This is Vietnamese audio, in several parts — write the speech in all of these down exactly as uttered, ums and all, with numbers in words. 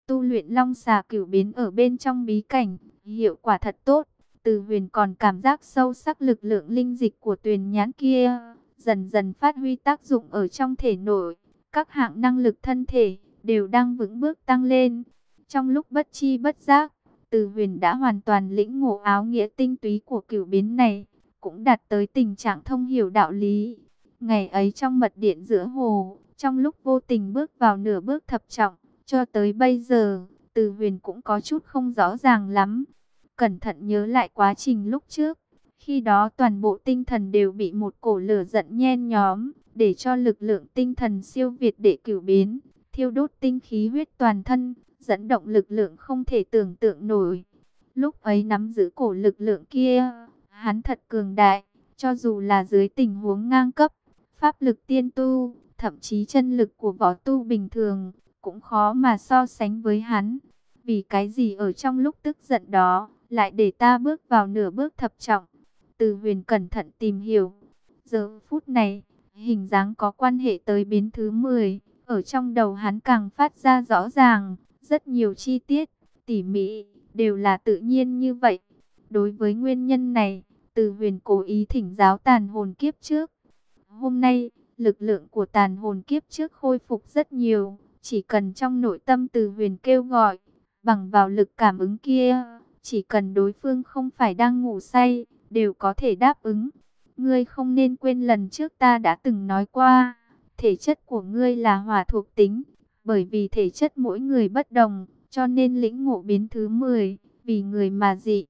Tu luyện long xà cửu biến ở bên trong bí cảnh, hiệu quả thật tốt. Từ Huyền còn cảm giác sâu sắc lực lượng linh dịch của Tuyền Nhãn kia dần dần phát huy tác dụng ở trong thể nội. Các hạng năng lực thân thể đều đang vững bước tăng lên. Trong lúc bất chi bất giác, Từ Huyền đã hoàn toàn lĩnh ngộ áo nghĩa tinh túy của cửu biến này, cũng đạt tới tình trạng thông hiểu đạo lý. Ngày ấy trong mật điện giữa hồ, trong lúc vô tình bước vào nửa bước thập trọng, cho tới bây giờ, Từ Huyền cũng có chút không rõ ràng lắm. Cẩn thận nhớ lại quá trình lúc trước, khi đó toàn bộ tinh thần đều bị một cổ lửa giận nhen nhóm, để cho lực lượng tinh thần siêu việt đệ cửu biến, thiêu đốt tinh khí huyết toàn thân, dẫn động lực lượng không thể tưởng tượng nổi. Lúc ấy nắm giữ cổ lực lượng kia, hắn thật cường đại, cho dù là dưới tình huống ngang cấp, pháp lực tiên tu, thậm chí chân lực của võ tu bình thường, cũng khó mà so sánh với hắn. Vì cái gì ở trong lúc tức giận đó, lại để ta bước vào nửa bước thập trọng? Từ Huyền cẩn thận tìm hiểu. Giờ phút này, hình dáng có quan hệ tới biến thứ mười. Ở trong đầu hắn càng phát ra rõ ràng, rất nhiều chi tiết, tỉ mỉ, đều là tự nhiên như vậy. Đối với nguyên nhân này, Từ Huyền cố ý thỉnh giáo tàn hồn kiếp trước. Hôm nay, lực lượng của tàn hồn kiếp trước khôi phục rất nhiều. Chỉ cần trong nội tâm Từ Huyền kêu gọi, bằng vào lực cảm ứng kia, chỉ cần đối phương không phải đang ngủ say, đều có thể đáp ứng. Ngươi không nên quên lần trước ta đã từng nói qua, thể chất của ngươi là hỏa thuộc tính, bởi vì thể chất mỗi người bất đồng, cho nên lĩnh ngộ biến thứ mười, vì người mà dị.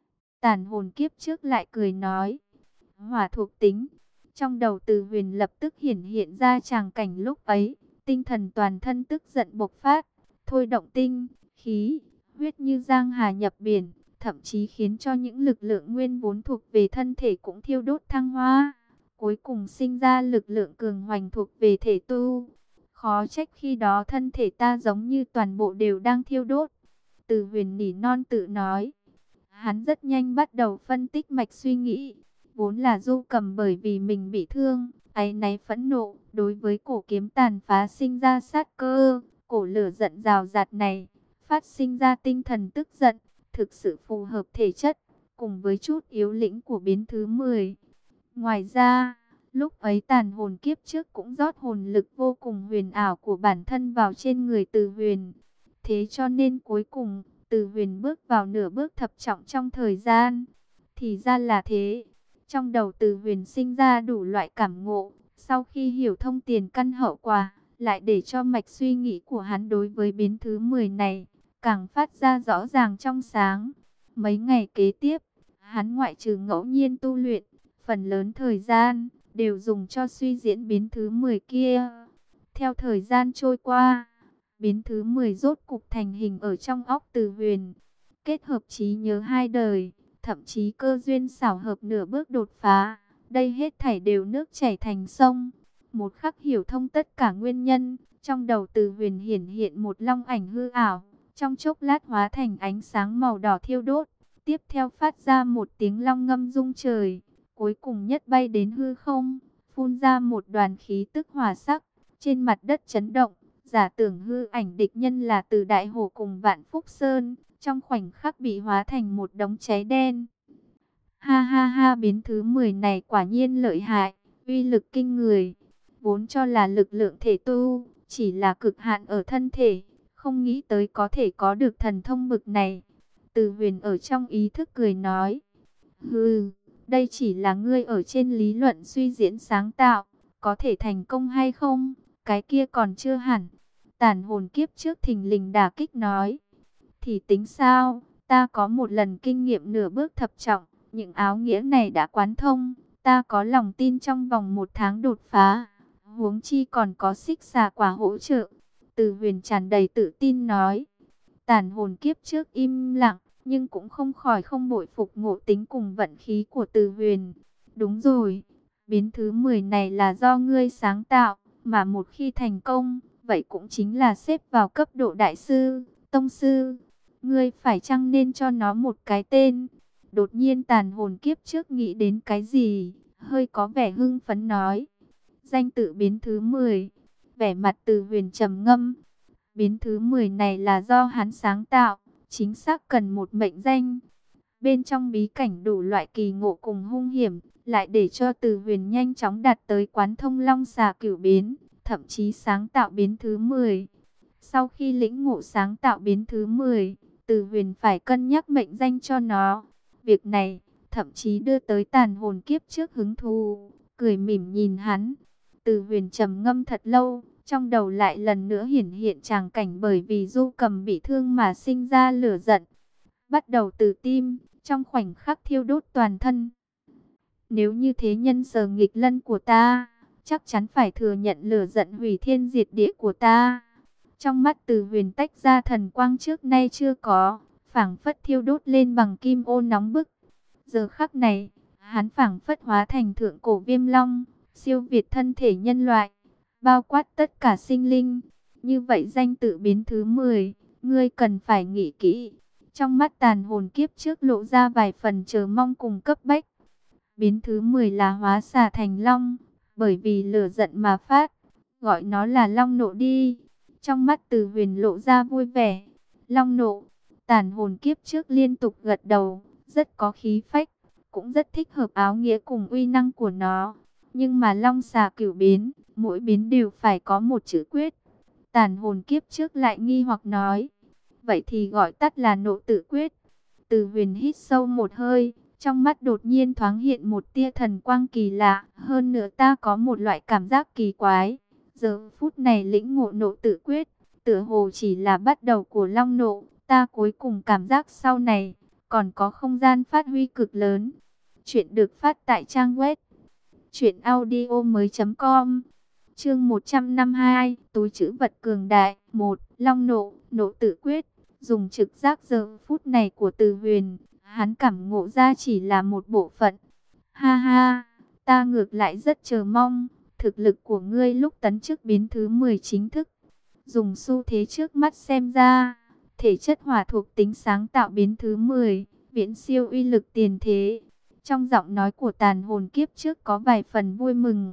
Tàn hồn kiếp trước lại cười nói, hỏa thuộc tính. Trong đầu Từ Huyền lập tức hiển hiện ra tràng cảnh lúc ấy, tinh thần toàn thân tức giận bộc phát, thôi động tinh, khí, huyết như giang hà nhập biển, thậm chí khiến cho những lực lượng nguyên vốn thuộc về thân thể cũng thiêu đốt thăng hoa, cuối cùng sinh ra lực lượng cường hoành thuộc về thể tu. Khó trách khi đó thân thể ta giống như toàn bộ đều đang thiêu đốt. Từ Huyền nỉ non tự nói. Hắn rất nhanh bắt đầu phân tích mạch suy nghĩ. Vốn là Du Cầm bởi vì mình bị thương, áy náy phẫn nộ, đối với cổ kiếm tàn phá sinh ra sát cơ. Cổ lửa giận rào rạt này, phát sinh ra tinh thần tức giận, thực sự phù hợp thể chất, cùng với chút yếu lĩnh của biến thứ mười. Ngoài ra, lúc ấy tàn hồn kiếp trước cũng rót hồn lực vô cùng huyền ảo của bản thân vào trên người Từ Huyền. Thế cho nên cuối cùng, Từ Huyền bước vào nửa bước thập trọng trong thời gian. Thì ra là thế. Trong đầu Từ Huyền sinh ra đủ loại cảm ngộ. Sau khi hiểu thông tiền căn hậu quả, lại để cho mạch suy nghĩ của hắn đối với biến thứ mười này càng phát ra rõ ràng trong sáng. Mấy ngày kế tiếp, hắn ngoại trừ ngẫu nhiên tu luyện, phần lớn thời gian đều dùng cho suy diễn biến thứ mười kia. Theo thời gian trôi qua, biến thứ mười rốt cục thành hình ở trong óc Từ Huyền. Kết hợp trí nhớ hai đời, thậm chí cơ duyên xảo hợp nửa bước đột phá, đây hết thảy đều nước chảy thành sông. Một khắc hiểu thông tất cả nguyên nhân, trong đầu Từ Huyền hiển hiện một long ảnh hư ảo, trong chốc lát hóa thành ánh sáng màu đỏ thiêu đốt, tiếp theo phát ra một tiếng long ngâm rung trời, cuối cùng nhất bay đến hư không, phun ra một đoàn khí tức hỏa sắc, trên mặt đất chấn động, giả tưởng hư ảnh địch nhân là Từ Đại Hổ cùng Vạn Phúc Sơn, trong khoảnh khắc bị hóa thành một đống cháy đen. Ha ha ha, biến thứ mười này quả nhiên lợi hại, uy lực kinh người. Vốn cho là lực lượng thể tu, chỉ là cực hạn ở thân thể, không nghĩ tới có thể có được thần thông bực này. Từ Huyền ở trong ý thức cười nói, hừ, đây chỉ là ngươi ở trên lý luận suy diễn sáng tạo, có thể thành công hay không, cái kia còn chưa hẳn. Tàn hồn kiếp trước thình lình đả kích nói, thì tính sao, ta có một lần kinh nghiệm nửa bước thập trọng, những áo nghĩa này đã quán thông, ta có lòng tin trong vòng một tháng đột phá, huống chi còn có xích xà quả hỗ trợ. Từ Huyền tràn đầy tự tin nói. Tàn hồn kiếp trước im lặng, nhưng cũng không khỏi không bội phục ngộ tính cùng vận khí của Từ Huyền. Đúng rồi, biến thứ mười này là do ngươi sáng tạo, mà một khi thành công, vậy cũng chính là xếp vào cấp độ đại sư, tông sư. Ngươi phải chăng nên cho nó một cái tên? Đột nhiên tàn hồn kiếp trước nghĩ đến cái gì, hơi có vẻ hưng phấn nói. Danh tự biến thứ mười. Vẻ mặt Từ Huyền trầm ngâm. Biến thứ mười này là do hắn sáng tạo, chính xác cần một mệnh danh. Bên trong bí cảnh đủ loại kỳ ngộ cùng hung hiểm, lại để cho Từ Huyền nhanh chóng đạt tới quán thông long xà cửu biến, thậm chí sáng tạo biến thứ mười. Sau khi lĩnh ngộ sáng tạo biến thứ mười, Từ Huyền phải cân nhắc mệnh danh cho nó. Việc này thậm chí đưa tới Tàn Hồn kiếp trước hứng thú, cười mỉm nhìn hắn. Từ Huyền trầm ngâm thật lâu, trong đầu lại lần nữa hiển hiện tràng cảnh bởi vì Du Cầm bị thương mà sinh ra lửa giận, bắt đầu từ tim, trong khoảnh khắc thiêu đốt toàn thân. Nếu như thế nhân sở nghịch lân của ta, chắc chắn phải thừa nhận lửa giận hủy thiên diệt địa của ta. Trong mắt Từ Huyền tách ra thần quang trước nay chưa có, phảng phất thiêu đốt lên bằng kim ô nóng bức. Giờ khắc này, hắn phảng phất hóa thành thượng cổ viêm long, siêu việt thân thể nhân loại, bao quát tất cả sinh linh. Như vậy danh tự biến thứ mười, ngươi cần phải nghĩ kỹ. Trong mắt Tàn Hồn kiếp trước lộ ra vài phần chờ mong cùng cấp bách. Biến thứ mười là hóa xà thành long, bởi vì lửa giận mà phát, gọi nó là long nộ đi. Trong mắt Từ Huyền lộ ra vui vẻ. Long nộ. Tàn Hồn kiếp trước liên tục gật đầu, rất có khí phách, cũng rất thích hợp áo nghĩa cùng uy năng của nó. Nhưng mà long xà cửu biến, mỗi biến đều phải có một chữ quyết. Tàn Hồn kiếp trước lại nghi hoặc nói, vậy thì gọi tắt là nộ tự quyết. Từ Huyền hít sâu một hơi, trong mắt đột nhiên thoáng hiện một tia thần quang kỳ lạ. Hơn nữa ta có một loại cảm giác kỳ quái. Giờ phút này lĩnh ngộ nộ tự quyết, tựa hồ chỉ là bắt đầu của long nộ. Ta cuối cùng cảm giác sau này, còn có không gian phát huy cực lớn. Chuyện được phát tại trang web truyện audio mới chấm com. Chương một trăm năm mươi hai, túi trữ vật cường đại. Một, long nộ, nộ tự quyết. Dùng trực giác giờ phút này của Từ Huyền, hắn cảm ngộ ra chỉ là một bộ phận. Ha ha, ta ngược lại rất chờ mong, thực lực của ngươi lúc tấn chức biến thứ mười chính thức. Dùng xu thế trước mắt xem ra, thể chất hỏa thuộc tính sáng tạo biến thứ mười, viễn siêu uy lực tiền thế. Trong giọng nói của Tàn Hồn kiếp trước có vài phần vui mừng.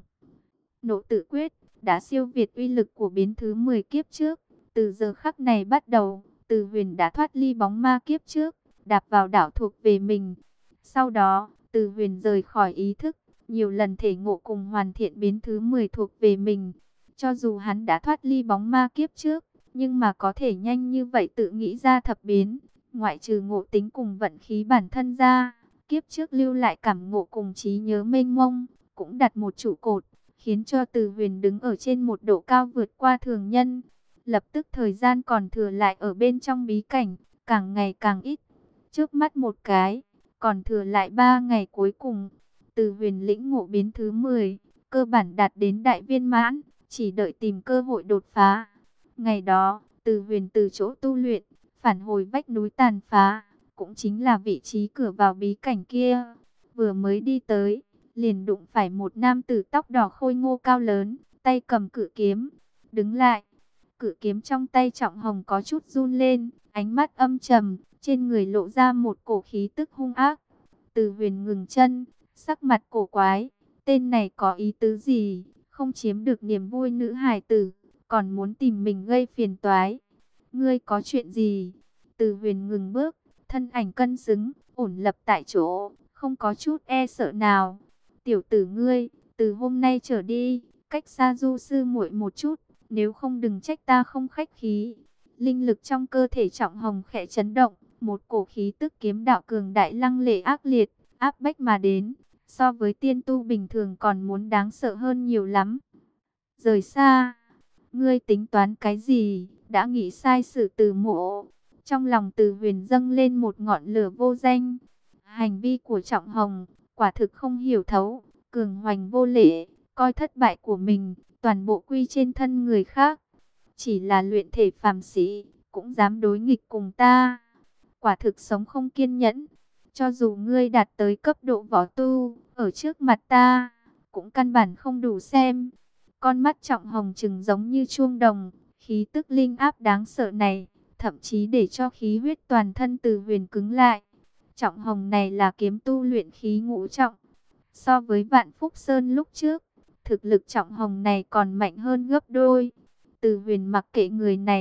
Nộ tự quyết đã siêu việt uy lực của biến thứ mười kiếp trước. Từ giờ khắc này bắt đầu, Từ Huyền đã thoát ly bóng ma kiếp trước, đạp vào đảo thuộc về mình. Sau đó, Từ Huyền rời khỏi ý thức, nhiều lần thể ngộ cùng hoàn thiện biến thứ mười thuộc về mình. Cho dù hắn đã thoát ly bóng ma kiếp trước, nhưng mà có thể nhanh như vậy tự nghĩ ra thập biến, ngoại trừ ngộ tính cùng vận khí bản thân ra, kiếp trước lưu lại cảm ngộ cùng trí nhớ mênh mông, cũng đặt một trụ cột, khiến cho Từ Huyền đứng ở trên một độ cao vượt qua thường nhân. Lập tức thời gian còn thừa lại ở bên trong bí cảnh, càng ngày càng ít. Trước mắt một cái, còn thừa lại ba ngày cuối cùng. Từ Huyền lĩnh ngộ biến thứ mười, cơ bản đạt đến đại viên mãn, chỉ đợi tìm cơ hội đột phá. Ngày đó, Từ Huyền từ chỗ tu luyện, phản hồi vách núi tàn phá, cũng chính là vị trí cửa vào bí cảnh kia. Vừa mới đi tới, liền đụng phải một nam tử tóc đỏ khôi ngô cao lớn, tay cầm cự kiếm. Đứng lại, cự kiếm trong tay Trọng Hồng có chút run lên, ánh mắt âm trầm, trên người lộ ra một cổ khí tức hung ác. Từ Huyền ngừng chân, sắc mặt cổ quái, tên này có ý tứ gì, không chiếm được niềm vui nữ hài tử, còn muốn tìm mình gây phiền toái. Ngươi có chuyện gì? Từ Huyền ngừng bước, thân ảnh cân xứng, ổn lập tại chỗ, không có chút e sợ nào. Tiểu tử ngươi, từ hôm nay trở đi, cách xa Du sư muội một chút, nếu không đừng trách ta không khách khí. Linh lực trong cơ thể Trọng Hồng khẽ chấn động, một cổ khí tức kiếm đạo cường đại lăng lệ ác liệt, áp bách mà đến, so với tiên tu bình thường còn muốn đáng sợ hơn nhiều lắm. Rời xa, ngươi tính toán cái gì, đã nghĩ sai sự từ mộ. Trong lòng Từ Huyền dâng lên một ngọn lửa vô danh. Hành vi của Trọng Hồng, quả thực không hiểu thấu, cường hoành vô lễ, coi thất bại của mình, toàn bộ quy trên thân người khác. Chỉ là luyện thể phàm sĩ, cũng dám đối nghịch cùng ta. Quả thực sống không kiên nhẫn. Cho dù ngươi đạt tới cấp độ võ tu, ở trước mặt ta, cũng căn bản không đủ xem. Con mắt Trọng Hồng trừng giống như chuông đồng, khí tức linh áp đáng sợ này, thậm chí để cho khí huyết toàn thân Từ Huyền cứng lại. Trọng Hồng này là kiếm tu luyện khí ngũ trọng. So với Vạn Phúc Sơn lúc trước, thực lực Trọng Hồng này còn mạnh hơn gấp đôi. Từ Huyền mặc kệ người này,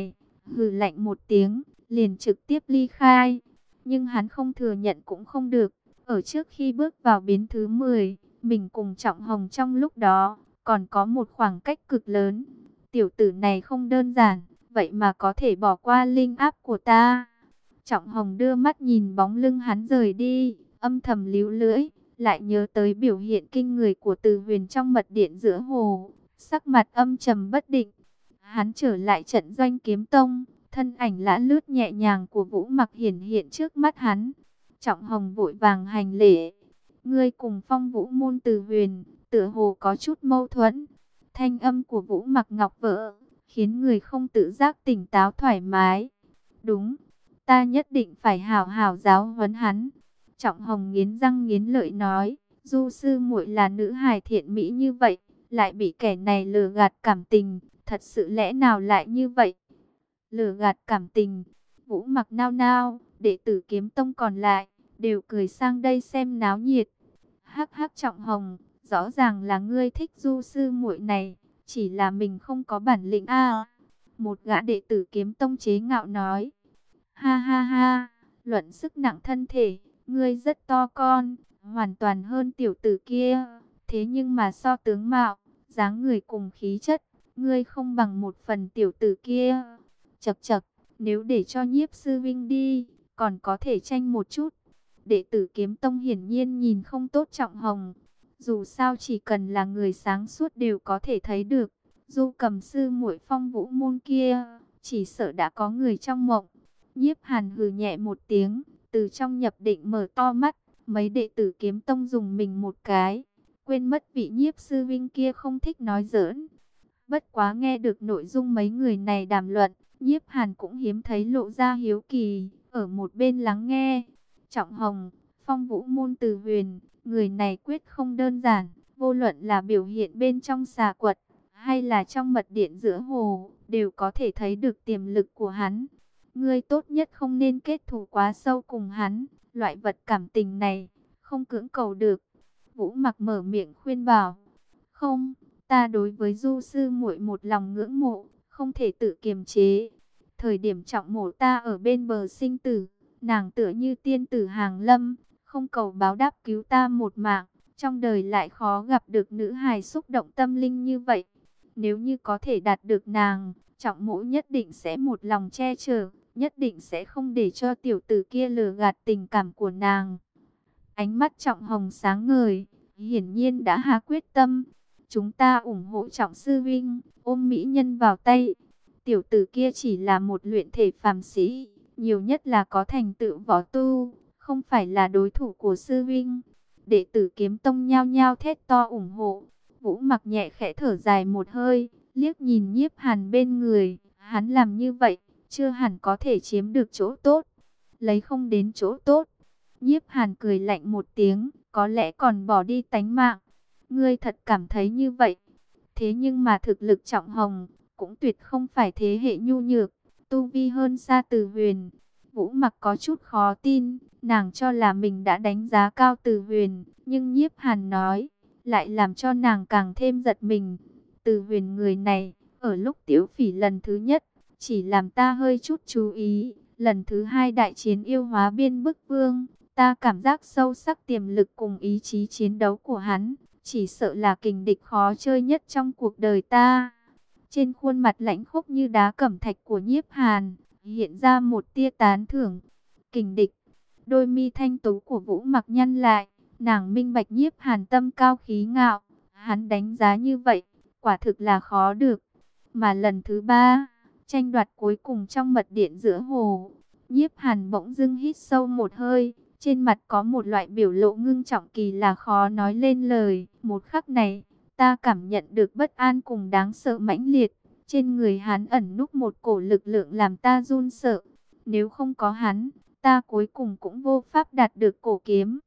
hừ lạnh một tiếng, liền trực tiếp ly khai. Nhưng hắn không thừa nhận cũng không được. Ở trước khi bước vào biến thứ mười, mình cùng Trọng Hồng trong lúc đó còn có một khoảng cách cực lớn. Tiểu tử này không đơn giản, vậy mà có thể bỏ qua linh áp của ta. Trọng Hồng đưa mắt nhìn bóng lưng hắn rời đi, âm thầm líu lưỡi, lại nhớ tới biểu hiện kinh người của Từ Huyền trong mật điện giữa hồ, sắc mặt âm trầm bất định. Hắn trở lại trận doanh kiếm tông, thân ảnh lã lướt nhẹ nhàng của Vũ Mặc hiển hiện trước mắt hắn. Trọng Hồng vội vàng hành lễ. Ngươi cùng Phong Vũ môn Từ Huyền, tựa hồ có chút mâu thuẫn. Thanh âm của Vũ Mặc ngọc vỡ, khiến người không tự giác tỉnh táo thoải mái. Đúng, ta nhất định phải hảo hảo giáo huấn hắn. Trọng Hồng nghiến răng nghiến lợi nói, Du sư muội là nữ hài thiện mỹ như vậy, lại bị kẻ này lừa gạt cảm tình, thật sự lẽ nào lại như vậy? Lừa gạt cảm tình? Vũ Mặc nao nao, đệ tử kiếm tông còn lại đều cười sang đây xem náo nhiệt. Hắc hắc Trọng Hồng, rõ ràng là ngươi thích Du sư muội này, chỉ là mình không có bản lĩnh a. Một gã đệ tử kiếm tông chế ngạo nói. Ha ha ha, luận sức nặng thân thể, ngươi rất to con, hoàn toàn hơn tiểu tử kia. Thế nhưng mà so tướng mạo, dáng người cùng khí chất, ngươi không bằng một phần tiểu tử kia. Chậc chậc, nếu để cho Nhiếp sư vinh đi, còn có thể tranh một chút. Đệ tử kiếm tông hiển nhiên nhìn không tốt Trọng Hồng. Dù sao chỉ cần là người sáng suốt đều có thể thấy được. Du Cầm sư muội Phong Vũ môn kia, chỉ sợ đã có người trong mộng. Nhiếp Hàn hừ nhẹ một tiếng, từ trong nhập định mở to mắt. Mấy đệ tử kiếm tông dùng mình một cái, quên mất vị Nhiếp sư vinh kia không thích nói giỡn. Bất quá nghe được nội dung mấy người này đàm luận, Nhiếp Hàn cũng hiếm thấy lộ ra hiếu kỳ, ở một bên lắng nghe. Trọng Hồng, Phong Vũ môn Từ Huyền, người này quyết không đơn giản, vô luận là biểu hiện bên trong xà quật, hay là trong mật điện giữa hồ, đều có thể thấy được tiềm lực của hắn. Ngươi tốt nhất không nên kết thù quá sâu cùng hắn, loại vật cảm tình này, không cưỡng cầu được. Vũ Mặc mở miệng khuyên bảo. Không, ta đối với Du sư muội một lòng ngưỡng mộ, không thể tự kiềm chế. Thời điểm Trọng mộ ta ở bên bờ sinh tử, nàng tựa như tiên tử hàng lâm, không cầu báo đáp cứu ta một mạng. Trong đời lại khó gặp được nữ hài xúc động tâm linh như vậy. Nếu như có thể đạt được nàng, Trọng mộ nhất định sẽ một lòng che chở, nhất định sẽ không để cho tiểu tử kia lừa gạt tình cảm của nàng. Ánh mắt Trọng Hồng sáng ngời, hiển nhiên đã hạ quyết tâm. Chúng ta ủng hộ Trọng sư vinh, ôm mỹ nhân vào tay. Tiểu tử kia chỉ là một luyện thể phàm sĩ, nhiều nhất là có thành tựu võ tu, không phải là đối thủ của sư vinh. Đệ tử kiếm tông nhao nhao thét to ủng hộ. Vũ Mặc nhẹ khẽ thở dài một hơi, liếc nhìn Nhiếp Hàn bên người. Hắn làm như vậy, chưa hẳn có thể chiếm được chỗ tốt, lấy không đến chỗ tốt. Nhiếp Hàn cười lạnh một tiếng, có lẽ còn bỏ đi tánh mạng. Ngươi thật cảm thấy như vậy? Thế nhưng mà thực lực Trọng Hồng cũng tuyệt không phải thế hệ nhu nhược, tu vi hơn xa Từ Huyền. Vũ Mặc có chút khó tin, nàng cho là mình đã đánh giá cao Từ Huyền, nhưng Nhiếp Hàn nói, lại làm cho nàng càng thêm giật mình. Từ Huyền người này, ở lúc Tiếu Phỉ lần thứ nhất, chỉ làm ta hơi chút chú ý. Lần thứ hai đại chiến yêu hóa biên bức vương, ta cảm giác sâu sắc tiềm lực cùng ý chí chiến đấu của hắn, chỉ sợ là kình địch khó chơi nhất trong cuộc đời ta. Trên khuôn mặt lãnh khốc như đá cẩm thạch của Nhiếp Hàn, hiện ra một tia tán thưởng. Kình địch, đôi mi thanh tú của Vũ Mặc nhăn lại, nàng minh bạch Nhiếp Hàn tâm cao khí ngạo, hắn đánh giá như vậy, quả thực là khó được. Mà lần thứ ba, tranh đoạt cuối cùng trong mật điện giữa hồ, Nhiếp Hàn bỗng dưng hít sâu một hơi, trên mặt có một loại biểu lộ ngưng trọng kỳ là khó nói lên lời. Một khắc này, ta cảm nhận được bất an cùng đáng sợ mãnh liệt. Trên người hắn ẩn núp một cổ lực lượng làm ta run sợ. Nếu không có hắn, ta cuối cùng cũng vô pháp đạt được cổ kiếm.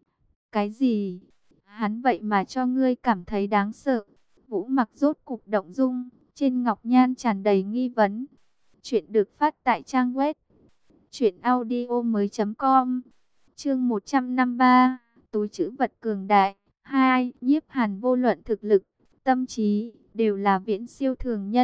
Cái gì? Hắn vậy mà cho ngươi cảm thấy đáng sợ? Vũ Mặc rốt cục động dung, trên ngọc nhan tràn đầy nghi vấn. Chuyện được phát tại trang web truyện audio mới chấm com. Chương một trăm năm mươi ba, túi trữ vật cường đại. Hai, Nhiếp Hàn vô luận thực lực, tâm trí đều là viễn siêu thường nhân,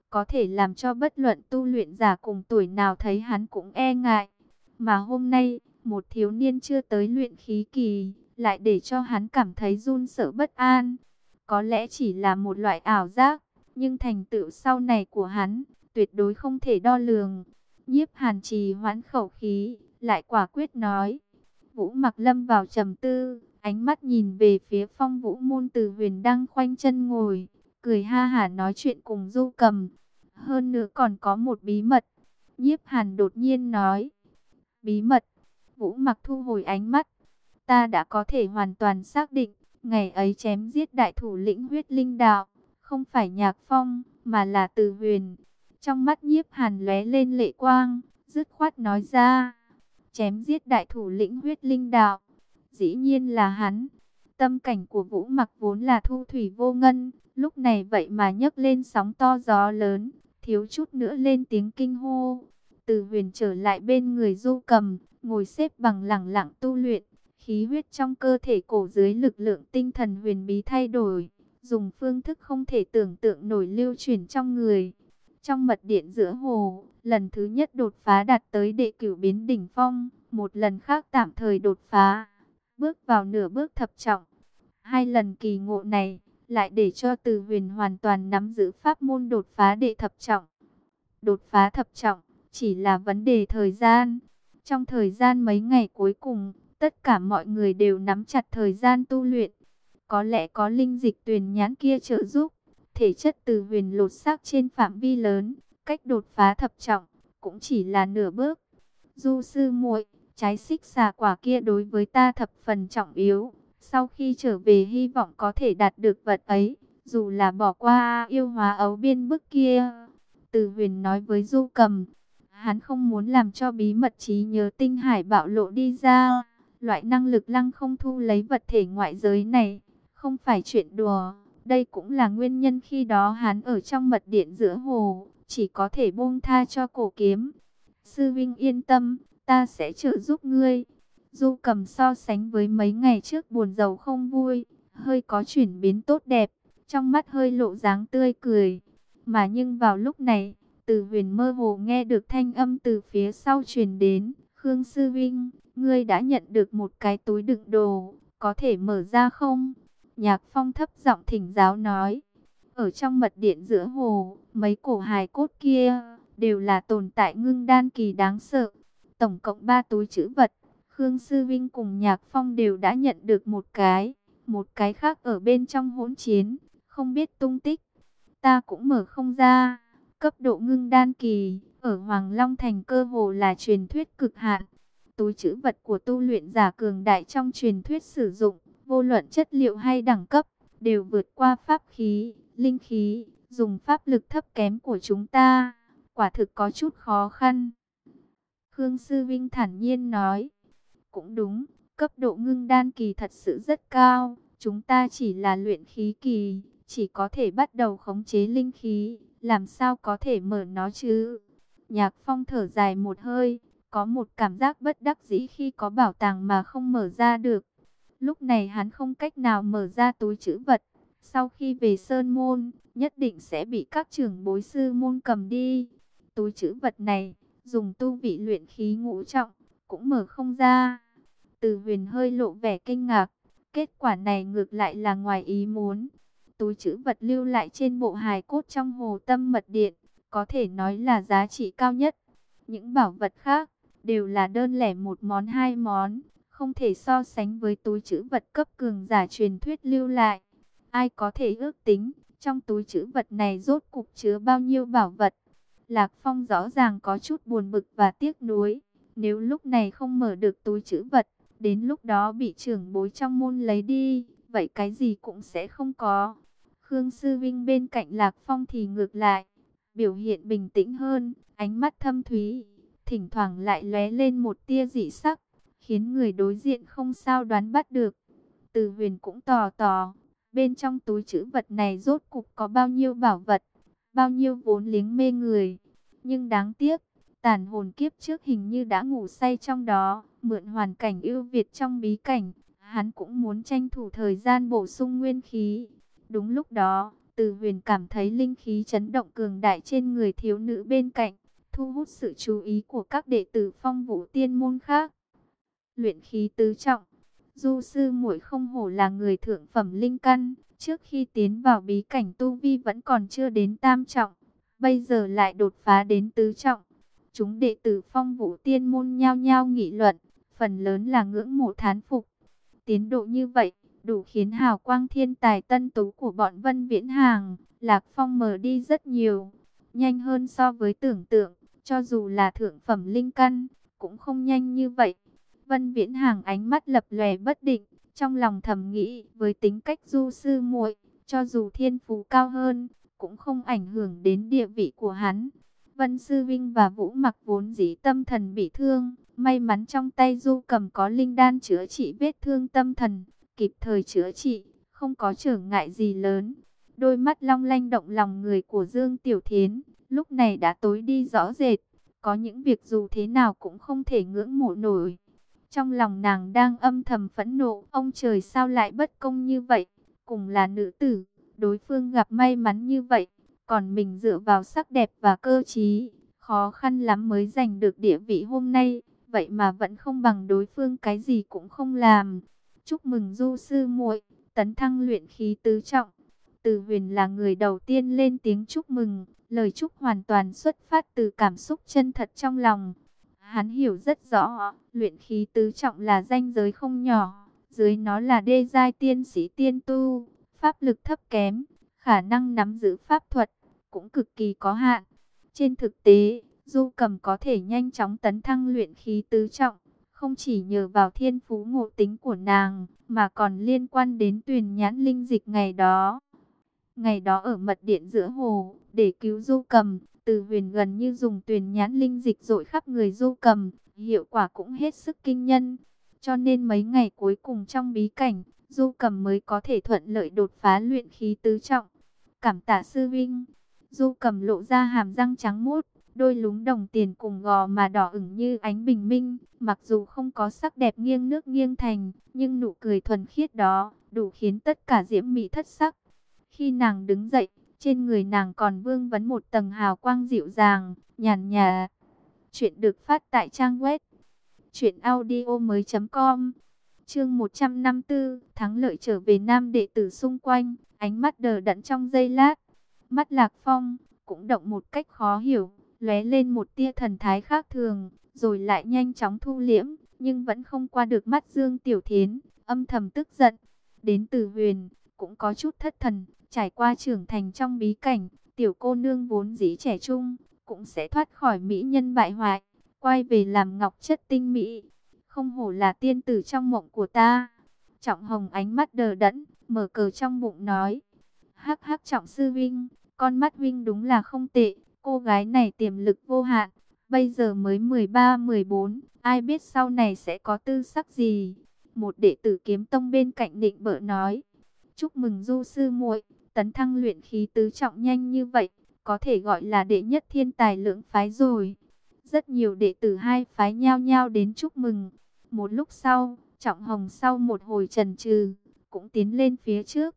có thể làm cho bất luận tu luyện giả cùng tuổi nào thấy hắn cũng e ngại. Mà hôm nay, một thiếu niên chưa tới luyện khí kỳ, lại để cho hắn cảm thấy run sợ bất an. Có lẽ chỉ là một loại ảo giác, nhưng thành tựu sau này của hắn, tuyệt đối không thể đo lường. Nhiếp Hàn trì hoãn khẩu khí, lại quả quyết nói. Vũ Mặc lâm vào trầm tư, ánh mắt nhìn về phía Phong Vũ Môn Từ Huyền đang khoanh chân ngồi, cười ha hả nói chuyện cùng Du Cầm. Hơn nữa còn có một bí mật. Nhiếp Hàn đột nhiên nói. Bí mật? Vũ Mặc thu hồi ánh mắt. Ta đã có thể hoàn toàn xác định, ngày ấy chém giết đại thủ lĩnh huyết linh đạo, không phải Nhạc Phong, mà là Từ Huyền. Trong mắt Nhiếp Hàn lóe lên lệ quang, dứt khoát nói ra. Chém giết đại thủ lĩnh huyết linh đạo, dĩ nhiên là hắn. Tâm cảnh của Vũ Mặc vốn là thu thủy vô ngân, lúc này vậy mà nhấc lên sóng to gió lớn, thiếu chút nữa lên tiếng kinh hô. Từ Huyền trở lại bên người Du Cầm, ngồi xếp bằng lẳng lặng tu luyện, khí huyết trong cơ thể cổ dưới lực lượng tinh thần huyền bí thay đổi, dùng phương thức không thể tưởng tượng nổi lưu chuyển trong người. Trong mật điện giữa hồ, lần thứ nhất đột phá đạt tới đệ cửu biến đỉnh phong, một lần khác tạm thời đột phá, bước vào nửa bước thập trọng. Hai lần kỳ ngộ này, lại để cho Từ Huyền hoàn toàn nắm giữ pháp môn đột phá đệ thập trọng. Đột phá thập trọng, chỉ là vấn đề thời gian. Trong thời gian mấy ngày cuối cùng, tất cả mọi người đều nắm chặt thời gian tu luyện. Có lẽ có linh dịch tuyền nhãn kia trợ giúp, thể chất Từ Huyền lột xác trên phạm vi lớn, cách đột phá thập trọng cũng chỉ là nửa bước. Du sư muội, trái xích xà quả kia đối với ta thập phần trọng yếu, sau khi trở về hy vọng có thể đạt được vật ấy, dù là bỏ qua yêu hóa ấu biên bức kia. Từ Huyền nói với Du Cầm, hắn không muốn làm cho bí mật trí nhớ tinh hải bạo lộ đi ra. Loại năng lực lăng không thu lấy vật thể ngoại giới này, không phải chuyện đùa. Đây cũng là nguyên nhân khi đó hắn ở trong mật điện giữa hồ, chỉ có thể buông tha cho cổ kiếm. Sư vinh yên tâm, ta sẽ trợ giúp ngươi. Du Cầm so sánh với mấy ngày trước buồn rầu không vui, hơi có chuyển biến tốt đẹp, trong mắt hơi lộ dáng tươi cười. Mà nhưng vào lúc này, Từ Huyền mơ hồ nghe được thanh âm từ phía sau truyền đến. Khương sư vinh, ngươi đã nhận được một cái túi đựng đồ, có thể mở ra không? Nhạc Phong thấp giọng thỉnh giáo nói. Ở trong mật điện giữa hồ, mấy cổ hài cốt kia đều là tồn tại ngưng đan kỳ đáng sợ. Tổng cộng ba túi trữ vật, Khương Sư Vinh cùng Nhạc Phong đều đã nhận được một cái, một cái khác ở bên trong hỗn chiến, không biết tung tích. Ta cũng mở không ra. Cấp độ ngưng đan kỳ, ở Hoàng Long Thành cơ hồ là truyền thuyết cực hạn. Túi trữ vật của tu luyện giả cường đại trong truyền thuyết sử dụng, vô luận chất liệu hay đẳng cấp, đều vượt qua pháp khí, linh khí, dùng pháp lực thấp kém của chúng ta. Quả thực có chút khó khăn. Khương Sư Vinh thản nhiên nói. Cũng đúng, cấp độ ngưng đan kỳ thật sự rất cao. Chúng ta chỉ là luyện khí kỳ, chỉ có thể bắt đầu khống chế linh khí, làm sao có thể mở nó chứ? Nhạc Phong thở dài một hơi, có một cảm giác bất đắc dĩ khi có bảo tàng mà không mở ra được. Lúc này hắn không cách nào mở ra túi trữ vật. Sau khi về Sơn Môn, nhất định sẽ bị các trưởng bối sư môn cầm đi. Túi trữ vật này, dùng tu vị luyện khí ngũ trọng, cũng mở không ra. Từ Huyền hơi lộ vẻ kinh ngạc. Kết quả này ngược lại là ngoài ý muốn. Túi trữ vật lưu lại trên bộ hài cốt trong hồ tâm mật điện, có thể nói là giá trị cao nhất. Những bảo vật khác, đều là đơn lẻ một món hai món, không thể so sánh với túi trữ vật cấp cường giả truyền thuyết lưu lại. Ai có thể ước tính, trong túi trữ vật này rốt cục chứa bao nhiêu bảo vật. Lạc Phong rõ ràng có chút buồn bực và tiếc nuối. Nếu lúc này không mở được túi trữ vật, đến lúc đó bị trưởng bối trong môn lấy đi, vậy cái gì cũng sẽ không có. Khương Sư Vinh bên cạnh Lạc Phong thì ngược lại, biểu hiện bình tĩnh hơn, ánh mắt thâm thúy, thỉnh thoảng lại lóe lên một tia dị sắc, khiến người đối diện không sao đoán bắt được. Từ Huyền cũng tò tò, bên trong túi trữ vật này rốt cục có bao nhiêu bảo vật, bao nhiêu vốn liếng mê người. Nhưng đáng tiếc, tàn hồn kiếp trước hình như đã ngủ say trong đó, mượn hoàn cảnh ưu việt trong bí cảnh, hắn cũng muốn tranh thủ thời gian bổ sung nguyên khí. Đúng lúc đó, Từ Huyền cảm thấy linh khí chấn động cường đại trên người thiếu nữ bên cạnh, thu hút sự chú ý của các đệ tử Phong Vũ Tiên môn khác. Luyện khí tứ trọng, Du sư muội không hổ là người thượng phẩm linh căn, trước khi tiến vào bí cảnh tu vi vẫn còn chưa đến tam trọng, bây giờ lại đột phá đến tứ trọng. Chúng đệ tử Phong Vũ Tiên môn nhao nhao nghị luận, phần lớn là ngưỡng mộ thán phục. Tiến độ như vậy, đủ khiến hào quang thiên tài tân tú của bọn Vân Viễn Hàng, Lạc Phong mờ đi rất nhiều, nhanh hơn so với tưởng tượng, cho dù là thượng phẩm linh căn, cũng không nhanh như vậy. Vân Viễn Hàng ánh mắt lập lòe bất định, trong lòng thầm nghĩ, với tính cách Du sư muội, cho dù thiên phú cao hơn, cũng không ảnh hưởng đến địa vị của hắn. Vân Sư Vinh và Vũ Mặc vốn dĩ tâm thần bị thương, may mắn trong tay Du Cầm có linh đan chữa trị vết thương tâm thần, kịp thời chữa trị, không có trở ngại gì lớn. Đôi mắt long lanh động lòng người của Dương Tiểu Thiến, lúc này đã tối đi rõ rệt, có những việc dù thế nào cũng không thể ngưỡng mộ nổi. Trong lòng nàng đang âm thầm phẫn nộ, ông trời sao lại bất công như vậy, cùng là nữ tử, đối phương gặp may mắn như vậy, còn mình dựa vào sắc đẹp và cơ trí, khó khăn lắm mới giành được địa vị hôm nay, vậy mà vẫn không bằng đối phương, cái gì cũng không làm. Chúc mừng Du sư muội, tấn thăng luyện khí tứ trọng. Từ Huyền là người đầu tiên lên tiếng chúc mừng, lời chúc hoàn toàn xuất phát từ cảm xúc chân thật trong lòng. Hắn hiểu rất rõ, luyện khí tứ trọng là ranh giới không nhỏ, dưới nó là đê giai tiên sĩ tiên tu, pháp lực thấp kém, khả năng nắm giữ pháp thuật cũng cực kỳ có hạn. Trên thực tế, Du Cầm có thể nhanh chóng tấn thăng luyện khí tứ trọng, không chỉ nhờ vào thiên phú ngộ tính của nàng, mà còn liên quan đến Tuyền Nhãn linh dịch ngày đó. Ngày đó ở mật điện giữa hồ, để cứu Du Cầm, Từ Huyền gần như dùng Tuyền Nhãn linh dịch dội khắp người Du Cầm, hiệu quả cũng hết sức kinh nhân. Cho nên mấy ngày cuối cùng trong bí cảnh, Du Cầm mới có thể thuận lợi đột phá luyện khí tứ trọng. Cảm tạ sư vinh. Du Cầm lộ ra hàm răng trắng muốt, đôi lúm đồng tiền cùng gò mà đỏ ửng như ánh bình minh, mặc dù không có sắc đẹp nghiêng nước nghiêng thành, nhưng nụ cười thuần khiết đó đủ khiến tất cả diễm mỹ thất sắc. Khi nàng đứng dậy, trên người nàng còn vương vấn một tầng hào quang dịu dàng, nhàn nhạt. Chuyện được phát tại trang web truyện audio mới.com. Chương một trăm năm mươi tư, thắng lợi trở về. Nam đệ tử xung quanh, ánh mắt đờ đẫn trong giây lát. Mắt Lạc Phong cũng động một cách khó hiểu, lóe lên một tia thần thái khác thường, rồi lại nhanh chóng thu liễm, nhưng vẫn không qua được mắt Dương Tiểu Thiến, âm thầm tức giận. Đến Từ Huyền cũng có chút thất thần, trải qua trưởng thành trong bí cảnh, tiểu cô nương vốn dĩ trẻ trung, cũng sẽ thoát khỏi mỹ nhân bại hoại, quay về làm ngọc chất tinh mỹ. Không hổ là tiên tử trong mộng của ta. Trọng Hồng ánh mắt đờ đẫn, mở cờ trong bụng nói: hắc hắc Trọng sư vinh, con mắt vinh đúng là không tệ, cô gái này tiềm lực vô hạn, bây giờ mới mười ba mười bốn, ai biết sau này sẽ có tư sắc gì. Một đệ tử Kiếm Tông bên cạnh định bợ nói: chúc mừng Du sư muội, tấn thăng luyện khí tứ trọng nhanh như vậy, có thể gọi là đệ nhất thiên tài lưỡng phái rồi. Rất nhiều đệ tử hai phái nhao nhao đến chúc mừng. Một lúc sau, Trọng Hồng sau một hồi chần chừ, cũng tiến lên phía trước.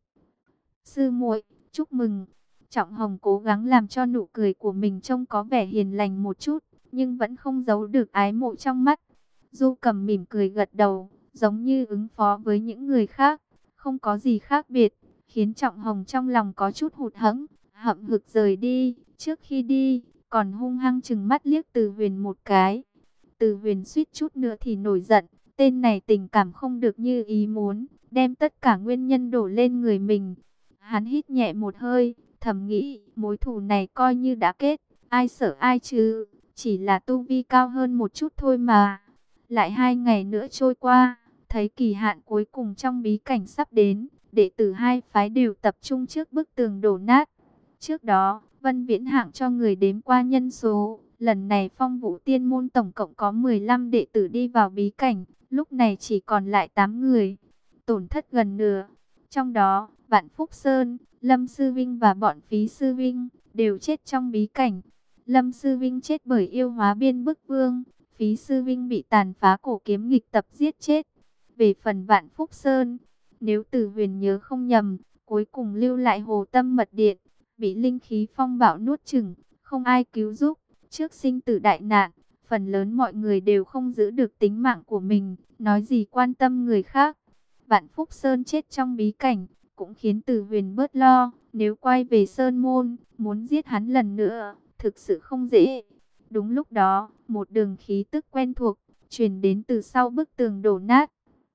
Sư muội, chúc mừng. Trọng Hồng cố gắng làm cho nụ cười của mình trông có vẻ hiền lành một chút, nhưng vẫn không giấu được ái mộ trong mắt. Du Cầm mỉm cười gật đầu, giống như ứng phó với những người khác, không có gì khác biệt, khiến Trọng Hồng trong lòng có chút hụt hẫng, hậm hực rời đi. Trước khi đi, còn hung hăng trừng mắt liếc Từ Huyền một cái. Từ Huyền suýt chút nữa thì nổi giận, tên này tình cảm không được như ý muốn, đem tất cả nguyên nhân đổ lên người mình. Hắn hít nhẹ một hơi, thầm nghĩ, mối thù này coi như đã kết, ai sợ ai chứ, chỉ là tu vi cao hơn một chút thôi mà. Lại hai ngày nữa trôi qua, thấy kỳ hạn cuối cùng trong bí cảnh sắp đến, đệ tử hai phái đều tập trung trước bức tường đổ nát. Trước đó, Vân Viễn Hạng cho người đếm qua nhân số, lần này Phong Vũ Tiên môn tổng cộng có mười lăm đệ tử đi vào bí cảnh, lúc này chỉ còn lại tám người, tổn thất gần nửa. Trong đó, Vạn Phúc Sơn, Lâm Sư Vinh và bọn Phí Sư Vinh đều chết trong bí cảnh. Lâm Sư Vinh chết bởi yêu hóa biên bức vương, Phí Sư Vinh bị tàn phá cổ kiếm nghịch tập giết chết. Về phần Vạn Phúc Sơn, nếu Từ Huyền nhớ không nhầm, cuối cùng lưu lại Hồ Tâm Mật Điện, bị linh khí phong bạo nuốt chửng, không ai cứu giúp. Trước sinh tử đại nạn, phần lớn mọi người đều không giữ được tính mạng của mình, nói gì quan tâm người khác. Vạn Phúc Sơn chết trong bí cảnh, cũng khiến Từ Huyền bớt lo, nếu quay về Sơn Môn, muốn giết hắn lần nữa, thực sự không dễ. Đúng lúc đó, một đường khí tức quen thuộc, truyền đến từ sau bức tường đổ nát.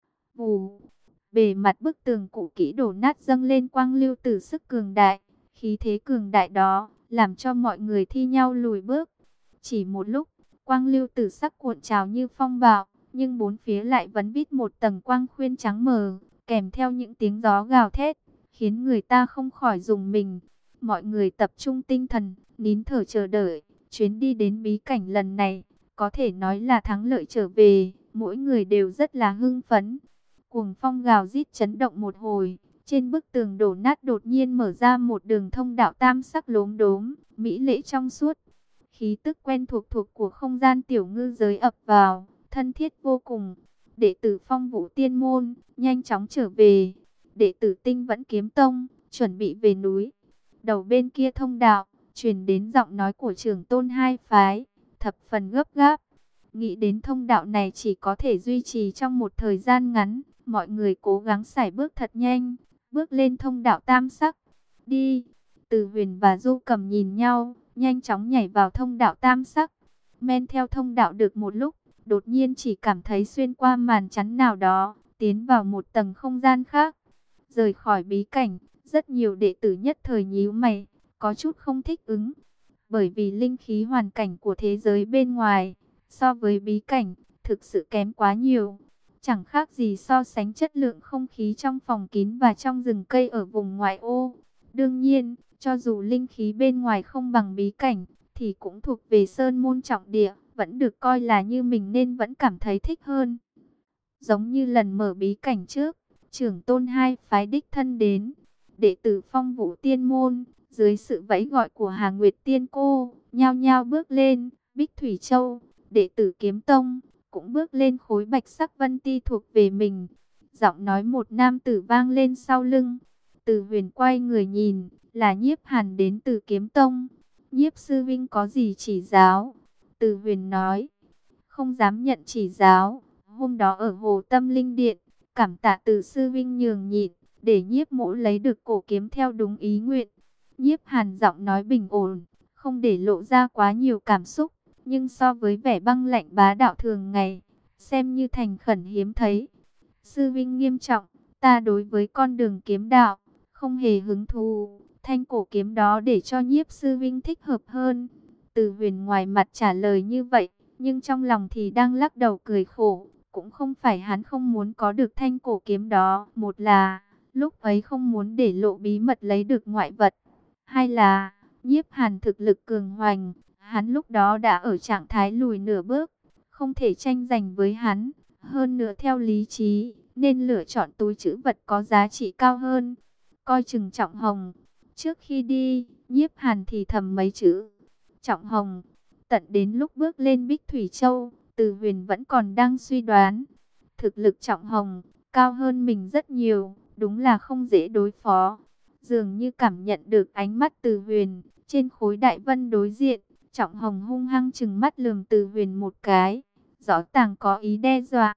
Vù, bề mặt bức tường cũ kỹ đổ nát dâng lên quang lưu tử sức cường đại, khí thế cường đại đó, làm cho mọi người thi nhau lùi bước. Chỉ một lúc, quang lưu tử sắc cuộn trào như phong bạo, nhưng bốn phía lại vẫn vít một tầng quang khuyên trắng mờ, kèm theo những tiếng gió gào thét, khiến người ta không khỏi rùng mình. Mọi người tập trung tinh thần, nín thở chờ đợi, chuyến đi đến bí cảnh lần này, có thể nói là thắng lợi trở về, mỗi người đều rất là hưng phấn. Cuồng phong gào rít chấn động một hồi, trên bức tường đổ nát đột nhiên mở ra một đường thông đạo tam sắc lốm đốm, mỹ lệ trong suốt. Khí tức quen thuộc thuộc của không gian tiểu ngư giới ập vào, thân thiết vô cùng. Đệ tử Phong Vũ Tiên Môn, nhanh chóng trở về. Đệ tử Tinh Vẫn Kiếm Tông, chuẩn bị về núi. Đầu bên kia thông đạo, truyền đến giọng nói của trưởng tôn hai phái, thập phần gấp gáp. Nghĩ đến thông đạo này chỉ có thể duy trì trong một thời gian ngắn, mọi người cố gắng sải bước thật nhanh, bước lên thông đạo tam sắc. Đi! Từ Huyền và Du Cầm nhìn nhau, nhanh chóng nhảy vào thông đạo tam sắc. Men theo thông đạo được một lúc, đột nhiên chỉ cảm thấy xuyên qua màn chắn nào đó, tiến vào một tầng không gian khác. Rời khỏi bí cảnh, rất nhiều đệ tử nhất thời nhíu mày, có chút không thích ứng. Bởi vì linh khí hoàn cảnh của thế giới bên ngoài, so với bí cảnh, thực sự kém quá nhiều. Chẳng khác gì so sánh chất lượng không khí trong phòng kín và trong rừng cây ở vùng ngoại ô. Đương nhiên, cho dù linh khí bên ngoài không bằng bí cảnh, thì cũng thuộc về sơn môn trọng địa, vẫn được coi là như mình nên vẫn cảm thấy thích hơn. Giống như lần mở bí cảnh trước, trưởng tôn hai phái đích thân đến, đệ tử Phong Vũ Tiên Môn, dưới sự vẫy gọi của Hà Nguyệt Tiên Cô, nhao nhao bước lên. Bích Thủy Châu, đệ tử Kiếm Tông, cũng bước lên khối bạch sắc vân ti thuộc về mình. Giọng nói một nam tử vang lên sau lưng. Từ Huyền quay người nhìn, là Nhiếp Hàn đến từ Kiếm Tông. Nhiếp sư vinh có gì chỉ giáo? Từ Huyền nói, không dám nhận chỉ giáo. Hôm đó ở Hồ Tâm Linh Điện, cảm tạ từ sư vinh nhường nhịn, để Nhiếp mỗ lấy được cổ kiếm theo đúng ý nguyện. Nhiếp Hàn giọng nói bình ổn, không để lộ ra quá nhiều cảm xúc, nhưng so với vẻ băng lạnh bá đạo thường ngày, xem như thành khẩn hiếm thấy. Sư vinh nghiêm trọng, ta đối với con đường kiếm đạo, không hề hứng thú, thanh cổ kiếm đó để cho Nhiếp sư vinh thích hợp hơn. Từ Huyền ngoài mặt trả lời như vậy, nhưng trong lòng thì đang lắc đầu cười khổ. Cũng không phải hắn không muốn có được thanh cổ kiếm đó, một là lúc ấy không muốn để lộ bí mật lấy được ngoại vật, hai là Nhiếp Hàn thực lực cường hoành, hắn lúc đó đã ở trạng thái lùi nửa bước, không thể tranh giành với hắn. Hơn nữa theo lý trí, nên lựa chọn túi trữ vật có giá trị cao hơn. Coi chừng Trọng Hồng. Trước khi đi, Nhiếp Hàn thì thầm mấy chữ Trọng Hồng. Tận đến lúc bước lên Bích Thủy Châu, Từ Huyền vẫn còn đang suy đoán. Thực lực Trọng Hồng cao hơn mình rất nhiều, đúng là không dễ đối phó. Dường như cảm nhận được ánh mắt Từ Huyền, trên khối đại vân đối diện, Trọng Hồng hung hăng trừng mắt lườm Từ Huyền một cái, rõ ràng có ý đe dọa.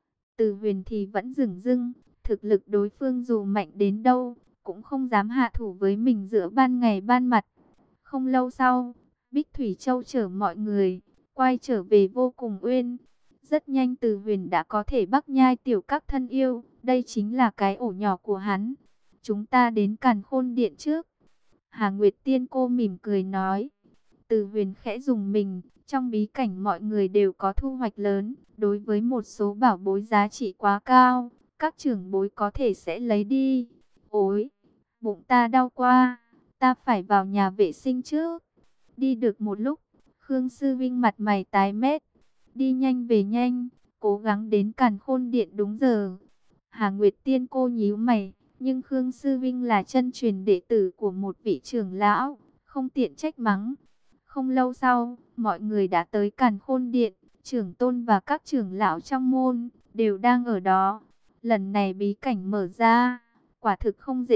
Từ Huyền thì vẫn dửng dưng, thực lực đối phương dù mạnh đến đâu, cũng không dám hạ thủ với mình giữa ban ngày ban mặt. Không lâu sau, Bích Thủy Châu chở mọi người quay trở về Vô Cùng Uyên. Rất nhanh Từ Huyền đã có thể bắc nhai tiểu các thân yêu, đây chính là cái ổ nhỏ của hắn. Chúng ta đến Càn Khôn Điện trước. Hà Nguyệt Tiên Cô mỉm cười nói. Từ Huyền khẽ dùng mình, trong bí cảnh mọi người đều có thu hoạch lớn. Đối với một số bảo bối giá trị quá cao, các trưởng bối có thể sẽ lấy đi. Ôi, bụng ta đau quá, ta phải vào nhà vệ sinh trước. Đi được một lúc, Khương Sư Vinh mặt mày tái mét. Đi nhanh về nhanh, cố gắng đến Càn Khôn Điện đúng giờ. Hà Nguyệt Tiên Cô nhíu mày, nhưng Khương Sư Vinh là chân truyền đệ tử của một vị trưởng lão, không tiện trách mắng. Không lâu sau, mọi người đã tới Càn Khôn Điện, trưởng tôn và các trưởng lão trong môn đều đang ở đó. Lần này bí cảnh mở ra, quả thực không dễ,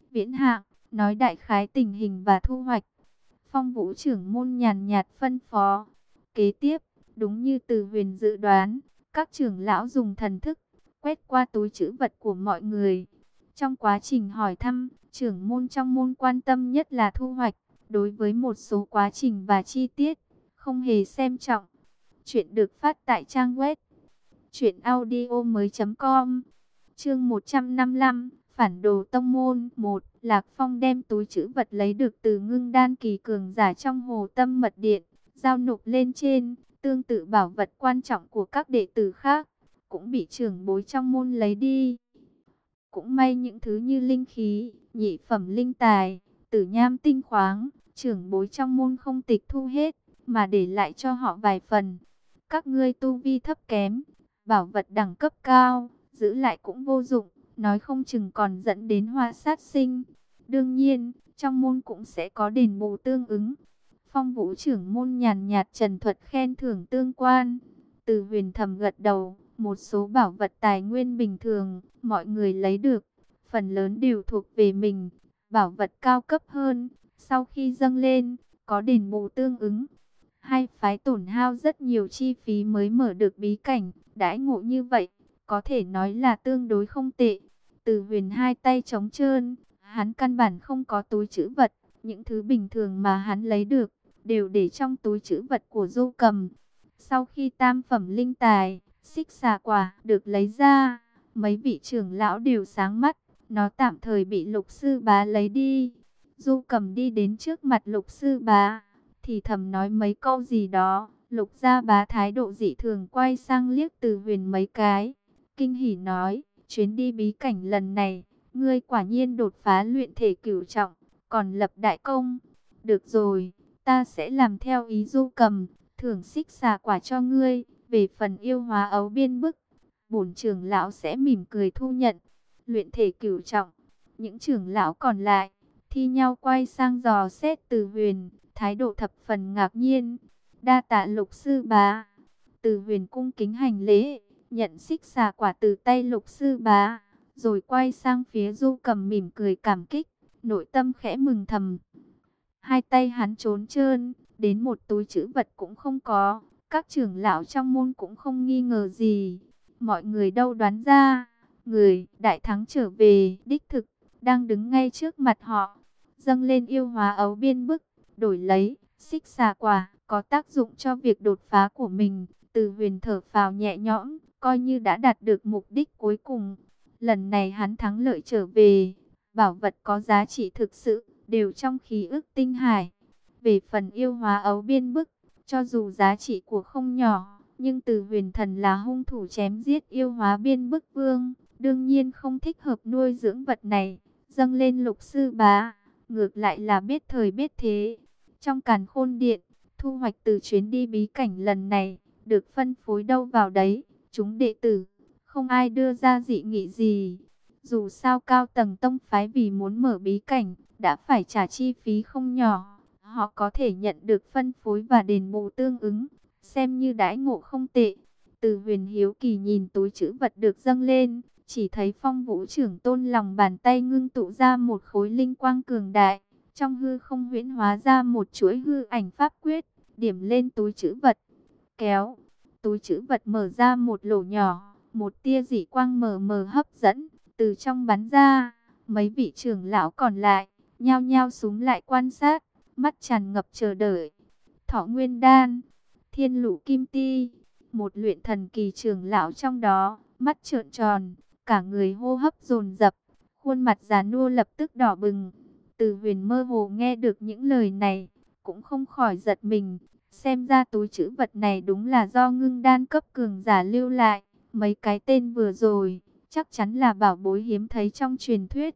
viễn hạng, nói đại khái tình hình và thu hoạch. Phong Vũ trưởng môn nhàn nhạt phân phó. Kế tiếp, đúng như Từ Huyền dự đoán, các trưởng lão dùng thần thức quét qua túi trữ vật của mọi người. Trong quá trình hỏi thăm, trưởng môn trong môn quan tâm nhất là thu hoạch, đối với một số quá trình và chi tiết, không hề xem trọng. Chuyện được phát tại trang web truyện audio mới chấm com. Chương một trăm năm mươi lăm, Phản đồ tông môn. Một, Lạc Phong đem túi trữ vật lấy được từ Ngưng Đan kỳ cường giả trong Hồ Tâm Mật Điện, giao nộp lên trên. Tương tự bảo vật quan trọng của các đệ tử khác cũng bị trưởng bối trong môn lấy đi. Cũng may những thứ như linh khí, nhị phẩm linh tài, tử nham tinh khoáng, trưởng bối trong môn không tịch thu hết, mà để lại cho họ vài phần. Các ngươi tu vi thấp kém, bảo vật đẳng cấp cao, giữ lại cũng vô dụng, nói không chừng còn dẫn đến họa sát sinh. Đương nhiên, trong môn cũng sẽ có đền bù tương ứng. Phong Vũ trưởng môn nhàn nhạt trần thuật khen thưởng tương quan. Từ Huyền thầm gật đầu, một số bảo vật tài nguyên bình thường, mọi người lấy được, phần lớn đều thuộc về mình. Bảo vật cao cấp hơn, sau khi dâng lên, có đền bù tương ứng. Hai phái tổn hao rất nhiều chi phí mới mở được bí cảnh, đãi ngộ như vậy, có thể nói là tương đối không tệ. Từ Huyền hai tay trống trơn, hắn căn bản không có túi trữ vật, những thứ bình thường mà hắn lấy được đều để trong túi trữ vật của Du Cầm. Sau khi tam phẩm linh tài, xích xà quả được lấy ra, mấy vị trưởng lão đều sáng mắt, nó tạm thời bị Lục sư bá lấy đi. Du Cầm đi đến trước mặt Lục sư bá, thì thầm nói mấy câu gì đó. Lục gia bá thái độ dị thường, quay sang liếc Từ Huyền mấy cái, kinh hỉ nói: chuyến đi bí cảnh lần này, ngươi quả nhiên đột phá luyện thể cửu trọng, còn lập đại công. Được rồi, ta sẽ làm theo ý Du Cầm, thưởng xích xà quả cho ngươi. Về phần yêu hóa ấu biên bức, bổn trưởng lão sẽ mỉm cười thu nhận. Luyện thể cửu trọng, những trưởng lão còn lại thi nhau quay sang dò xét Từ Huyền, thái độ thập phần ngạc nhiên. Đa tạ Lục sư bá. Từ Huyền cung kính hành lễ, nhận xích xà quả từ tay Lục sư bá, rồi quay sang phía Du Cầm mỉm cười cảm kích, nội tâm khẽ mừng thầm. Hai tay hắn trốn trơn, đến một túi trữ vật cũng không có. Các trưởng lão trong môn cũng không nghi ngờ gì. Mọi người đâu đoán ra, người đại thắng trở về đích thực đang đứng ngay trước mặt họ. Dâng lên yêu hóa ấu biên bức, đổi lấy xích xà quả, có tác dụng cho việc đột phá của mình. Từ Huyền thở phào nhẹ nhõm, coi như đã đạt được mục đích cuối cùng. Lần này hắn thắng lợi trở về, bảo vật có giá trị thực sự đều trong khí ức tinh hải. Về phần yêu hóa ấu biên bức, cho dù giá trị của không nhỏ, nhưng Từ Huyền thần là hung thủ chém giết yêu hóa biên bức vương, đương nhiên không thích hợp nuôi dưỡng vật này. Dâng lên Lục sư bá, ngược lại là biết thời biết thế. Trong Càn Khôn Điện, thu hoạch từ chuyến đi bí cảnh lần này được phân phối đâu vào đấy. Chúng đệ tử không ai đưa ra dị nghị gì. Dù sao cao tầng tông phái vì muốn mở bí cảnh đã phải trả chi phí không nhỏ, họ có thể nhận được phân phối và đền bù tương ứng, xem như đãi ngộ không tệ. Từ Huyền hiếu kỳ nhìn túi trữ vật được dâng lên, chỉ thấy Phong Vũ trưởng tôn lòng bàn tay ngưng tụ ra một khối linh quang cường đại, trong hư không huyễn hóa ra một chuỗi hư ảnh pháp quyết, điểm lên túi trữ vật. Kéo, túi trữ vật mở ra một lỗ nhỏ, một tia dị quang mờ mờ hấp dẫn từ trong bắn ra. Mấy vị trưởng lão còn lại nhao nhao súm lại quan sát, mắt tràn ngập chờ đợi. Thọ Nguyên Đan, Thiên Lũ Kim Ti, một luyện thần kỳ trưởng lão trong đó, mắt trợn tròn, cả người hô hấp dồn dập, khuôn mặt già nua lập tức đỏ bừng. Từ Huyền mơ hồ nghe được những lời này, cũng không khỏi giật mình. Xem ra túi trữ vật này đúng là do Ngưng Đan cấp cường giả lưu lại. Mấy cái tên vừa rồi chắc chắn là bảo bối hiếm thấy trong truyền thuyết.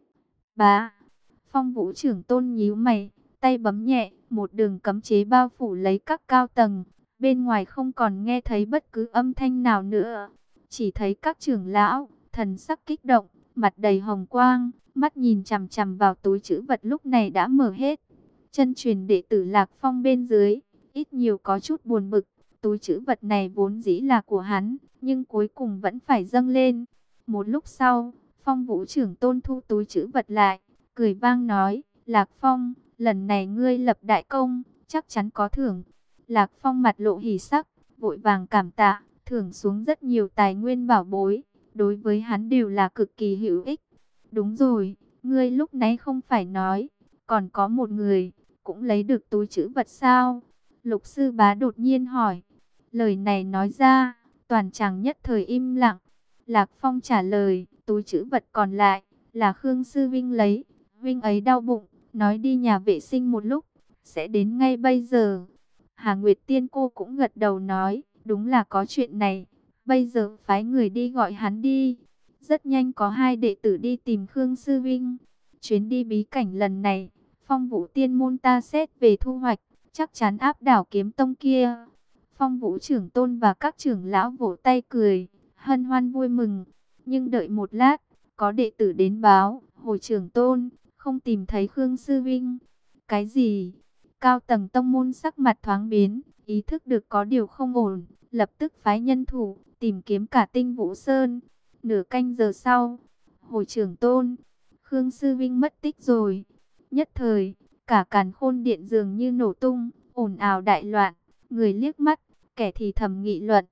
Bá, Phong Vũ trưởng tôn nhíu mày, tay bấm nhẹ, một đường cấm chế bao phủ lấy các cao tầng. Bên ngoài không còn nghe thấy bất cứ âm thanh nào nữa, chỉ thấy các trưởng lão thần sắc kích động, mặt đầy hồng quang, mắt nhìn chằm chằm vào túi trữ vật lúc này đã mở hết. Chân truyền đệ tử Lạc Phong bên dưới ít nhiều có chút buồn bực. Túi trữ vật này vốn dĩ là của hắn, nhưng cuối cùng vẫn phải dâng lên. Một lúc sau, Phong Vũ trưởng tôn thu túi trữ vật lại, cười vang nói, Lạc Phong, lần này ngươi lập đại công, chắc chắn có thưởng. Lạc Phong mặt lộ hỉ sắc, vội vàng cảm tạ, thưởng xuống rất nhiều tài nguyên bảo bối, đối với hắn đều là cực kỳ hữu ích. Đúng rồi, ngươi lúc nãy không phải nói, còn có một người, cũng lấy được túi trữ vật sao? Lục sư bá đột nhiên hỏi. Lời này nói ra, toàn tràng nhất thời im lặng. Lạc Phong trả lời, túi trữ vật còn lại, là Khương Sư Vinh lấy. Vinh ấy đau bụng, nói đi nhà vệ sinh một lúc, sẽ đến ngay bây giờ. Hà Nguyệt Tiên cô cũng gật đầu nói, đúng là có chuyện này, bây giờ phái người đi gọi hắn đi. Rất nhanh có hai đệ tử đi tìm Khương Sư Vinh. Chuyến đi bí cảnh lần này, Phong Vũ Tiên môn ta xét về thu hoạch, chắc chắn áp đảo Kiếm Tông kia. Phong Vũ trưởng tôn và các trưởng lão vỗ tay cười, hân hoan vui mừng. Nhưng đợi một lát, có đệ tử đến báo, hồi trưởng tôn, không tìm thấy Khương Sư Vinh. Cái gì? Cao tầng tông môn sắc mặt thoáng biến, ý thức được có điều không ổn, lập tức phái nhân thủ, tìm kiếm cả Tinh Vũ Sơn. Nửa canh giờ sau, hồi trưởng tôn, Khương Sư Vinh mất tích rồi. Nhất thời, cả càn khôn điện dường như nổ tung, ồn ào đại loạn, người liếc mắt, kẻ thì thầm nghị luận.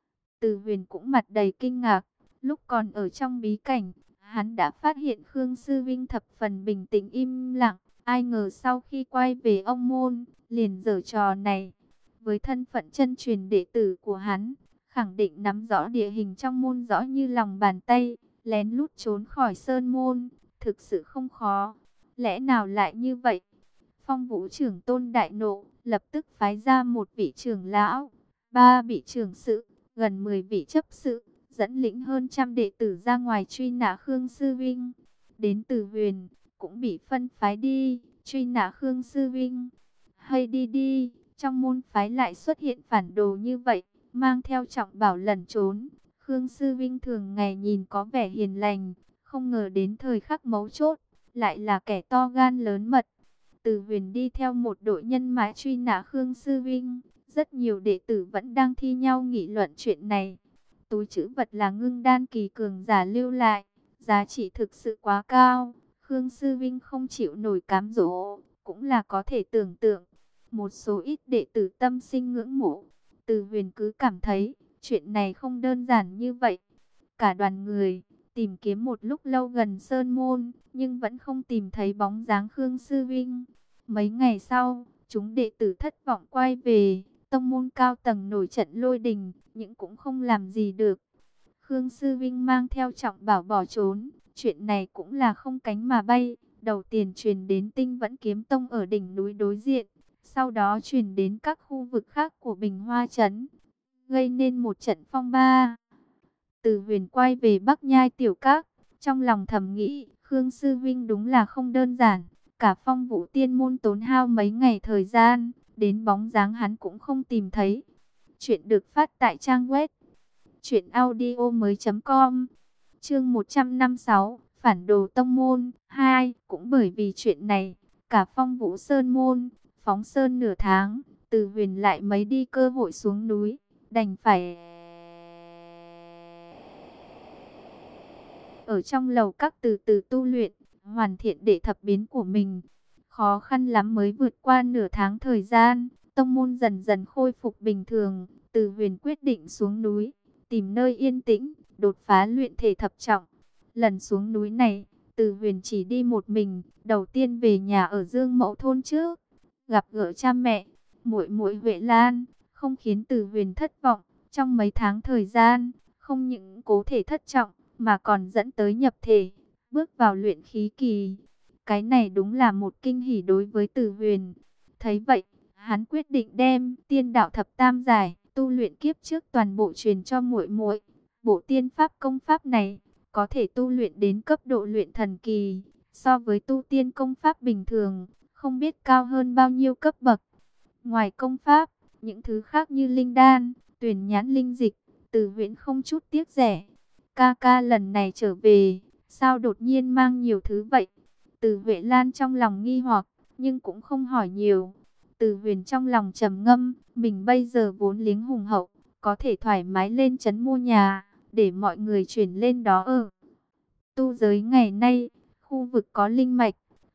Từ Huyền cũng mặt đầy kinh ngạc, lúc còn ở trong bí cảnh, hắn đã phát hiện Khương Sư Vinh thập phần bình tĩnh im lặng, ai ngờ sau khi quay về ông môn, liền giở trò này. Với thân phận chân truyền đệ tử của hắn, khẳng định nắm rõ địa hình trong môn rõ như lòng bàn tay, lén lút trốn khỏi sơn môn, thực sự không khó. Lẽ nào lại như vậy? Phong Vũ trưởng tôn đại nộ, lập tức phái ra một vị trưởng lão, ba vị trưởng sự, gần mười vị chấp sự, dẫn lĩnh hơn trăm đệ tử ra ngoài truy nã Khương Sư Vinh. Đến Từ Huyền, cũng bị phân phái đi, truy nã Khương Sư Vinh. Hay đi đi, trong môn phái lại xuất hiện phản đồ như vậy, mang theo trọng bảo lẩn trốn. Khương Sư Vinh thường ngày nhìn có vẻ hiền lành, không ngờ đến thời khắc mấu chốt, lại là kẻ to gan lớn mật. Từ Huyền đi theo một đội nhân mã truy nã Khương Sư Vinh. Rất nhiều đệ tử vẫn đang thi nhau nghị luận chuyện này. Túi trữ vật là ngưng đan kỳ cường giả lưu lại, giá trị thực sự quá cao. Khương Sư Vinh không chịu nổi cám dỗ, cũng là có thể tưởng tượng. Một số ít đệ tử tâm sinh ngưỡng mộ. Từ Huyền cứ cảm thấy chuyện này không đơn giản như vậy. Cả đoàn người tìm kiếm một lúc lâu gần sơn môn, nhưng vẫn không tìm thấy bóng dáng Khương Sư Vinh. Mấy ngày sau, chúng đệ tử thất vọng quay về. Tông môn cao tầng nổi trận lôi đình, nhưng cũng không làm gì được. Khương Sư Vinh mang theo trọng bảo bỏ trốn, chuyện này cũng là không cánh mà bay. Đầu tiên truyền đến Tinh Vẫn Kiếm Tông ở đỉnh núi đối diện, sau đó truyền đến các khu vực khác của Bình Hoa Trấn, gây nên một trận phong ba. Từ Huyền quay về Bắc Nhai Tiểu Các, trong lòng thầm nghĩ, Khương Sư Vinh đúng là không đơn giản. Cả Phong Vũ Tiên môn tốn hao mấy ngày thời gian, đến bóng dáng hắn cũng không tìm thấy. Chuyện được phát tại trang web truyện audio mới chấm com. Chương một trăm năm mươi sáu, Phản đồ tông môn hai. Cũng bởi vì chuyện này, cả Phong Vũ Sơn môn phóng sơn nửa tháng, Từ Huyền lại mấy đi cơ hội xuống núi, đành phải ở trong lầu các từ từ tu luyện, hoàn thiện đệ thập biến của mình. Khó khăn lắm mới vượt qua nửa tháng thời gian, tông môn dần dần khôi phục bình thường. Từ Huyền quyết định xuống núi, tìm nơi yên tĩnh, đột phá luyện thể thập trọng. Lần xuống núi này, Từ Huyền chỉ đi một mình, đầu tiên về nhà ở Dương Mẫu thôn trước, gặp gỡ cha mẹ, muội muội Huệ Lan, không khiến Từ Huyền thất vọng. Trong mấy tháng thời gian, không những cố thể thất trọng, mà còn dẫn tới nhập thể, bước vào luyện khí kỳ. Cái này đúng là một kinh hỉ đối với Từ Huyền. Thấy vậy, hắn quyết định đem Tiên Đạo Thập Tam Giải tu luyện kiếp trước toàn bộ truyền cho muội muội. Bộ tiên pháp công pháp này có thể tu luyện đến cấp độ luyện thần kỳ, so với tu tiên công pháp bình thường, không biết cao hơn bao nhiêu cấp bậc. Ngoài công pháp, những thứ khác như linh đan, tuyển nhãn linh dịch, Từ Huyền không chút tiếc rẻ. Ca ca lần này trở về, sao đột nhiên mang nhiều thứ vậy? Từ Huệ Lan trong lòng nghi hoặc, nhưng cũng không hỏi nhiều. Từ Huyền trong lòng trầm ngâm, mình bây giờ vốn liếng hùng hậu, có thể thoải mái lên trấn mua nhà, để mọi người chuyển lên đó ở. Tu giới ngày nay, khu vực có linh mạch,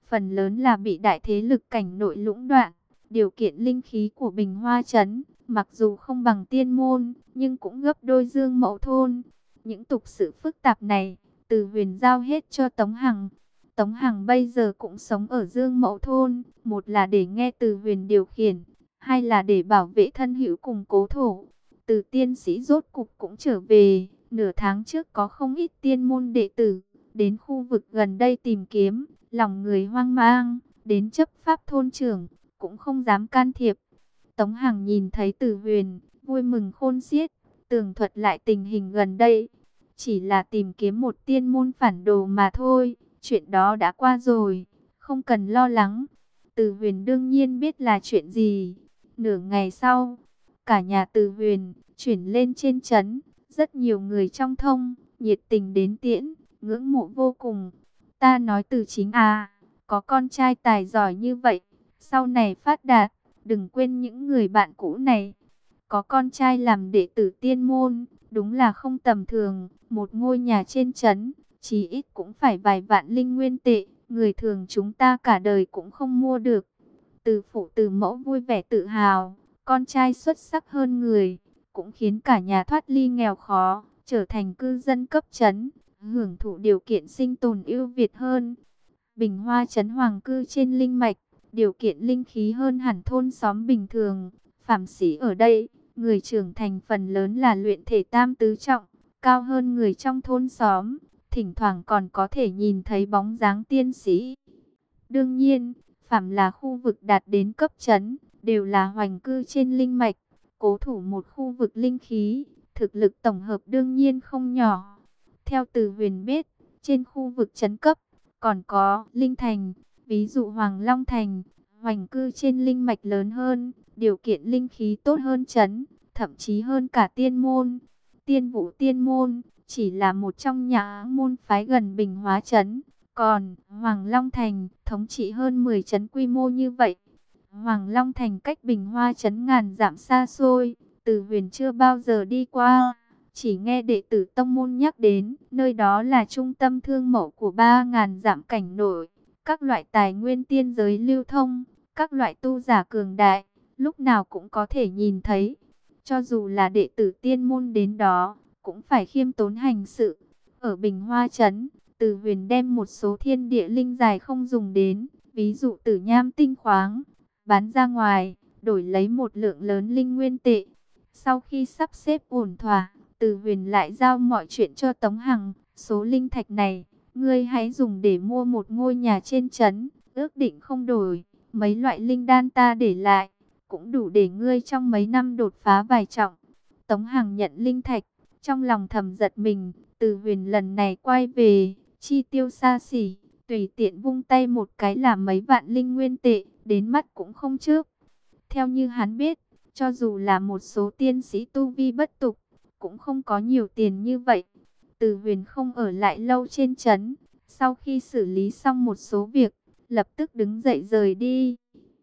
phần lớn là bị đại thế lực cảnh nội lũng đoạn. Điều kiện linh khí của Bình Hoa Trấn, mặc dù không bằng Tiên Môn, nhưng cũng gấp đôi Dương Mẫu Thôn. Những tục sự phức tạp này, Từ Huyền giao hết cho Tống Hằng. Tống Hằng bây giờ cũng sống ở Dương Mẫu Thôn, một là để nghe Từ Huyền điều khiển, hai là để bảo vệ thân hữu cùng cố thổ. Từ tiên sĩ rốt cục cũng trở về, nửa tháng trước có không ít tiên môn đệ tử đến khu vực gần đây tìm kiếm, lòng người hoang mang, đến chấp pháp thôn trưởng cũng không dám can thiệp. Tống Hằng nhìn thấy Từ Huyền, vui mừng khôn xiết, tường thuật lại tình hình gần đây. Chỉ là tìm kiếm một tiên môn phản đồ mà thôi, chuyện đó đã qua rồi, không cần lo lắng. Từ Huyền đương nhiên biết là chuyện gì. Nửa ngày sau, cả nhà Từ Huyền chuyển lên trên trấn, rất nhiều người trong thông, nhiệt tình đến tiễn, ngưỡng mộ vô cùng. Ta nói Từ Chính à, có con trai tài giỏi như vậy, sau này phát đạt, đừng quên những người bạn cũ này. Có con trai làm đệ tử tiên môn, đúng là không tầm thường. Một ngôi nhà trên trấn, chí ít cũng phải vài vạn linh nguyên tệ, người thường chúng ta cả đời cũng không mua được. Từ phụ từ mẫu vui vẻ tự hào, con trai xuất sắc hơn người, cũng khiến cả nhà thoát ly nghèo khó, trở thành cư dân cấp trấn, hưởng thụ điều kiện sinh tồn ưu việt hơn. Bình Hoa trấn hoàng cư trên linh mạch, điều kiện linh khí hơn hẳn thôn xóm bình thường. Phạm sĩ ở đây, người trưởng thành phần lớn là luyện thể tam tứ trọng, cao hơn người trong thôn xóm, thỉnh thoảng còn có thể nhìn thấy bóng dáng tiên sĩ. Đương nhiên, phạm là khu vực đạt đến cấp trấn, đều là hoành cư trên linh mạch, cố thủ một khu vực linh khí, thực lực tổng hợp đương nhiên không nhỏ. Theo Từ Huyền biết, trên khu vực trấn cấp, còn có linh thành, ví dụ Hoàng Long Thành, hoành cư trên linh mạch lớn hơn, điều kiện linh khí tốt hơn trấn, thậm chí hơn cả tiên môn. Tiên Vũ tiên môn chỉ là một trong nhà môn phái gần Bình Hóa trấn, còn Hoàng Long Thành thống trị hơn mười trấn quy mô như vậy. Hoàng Long Thành cách Bình Hoa trấn ngàn dặm xa xôi, Từ Huyền chưa bao giờ đi qua, chỉ nghe đệ tử tông môn nhắc đến, nơi đó là trung tâm thương mậu của ba ngàn dặm cảnh nội, các loại tài nguyên tiên giới lưu thông, các loại tu giả cường đại, lúc nào cũng có thể nhìn thấy. Cho dù là đệ tử tiên môn đến đó, cũng phải khiêm tốn hành sự. Ở Bình Hoa trấn, Từ Huyền đem một số thiên địa linh dài không dùng đến, ví dụ tử nham tinh khoáng, bán ra ngoài, đổi lấy một lượng lớn linh nguyên tệ. Sau khi sắp xếp ổn thỏa, Từ Huyền lại giao mọi chuyện cho Tống Hằng. Số linh thạch này, ngươi hãy dùng để mua một ngôi nhà trên trấn, ước định không đổi. Mấy loại linh đan ta để lại, cũng đủ để ngươi trong mấy năm đột phá vài trọng. Tống Hằng nhận linh thạch, trong lòng thầm giật mình. Từ Huyền lần này quay về, chi tiêu xa xỉ, tùy tiện vung tay một cái là mấy vạn linh nguyên tệ, đến mắt cũng không trước. Theo như hắn biết, cho dù là một số tiên sĩ tu vi bất tục, cũng không có nhiều tiền như vậy. Từ Huyền không ở lại lâu trên trấn, sau khi xử lý xong một số việc, lập tức đứng dậy rời đi.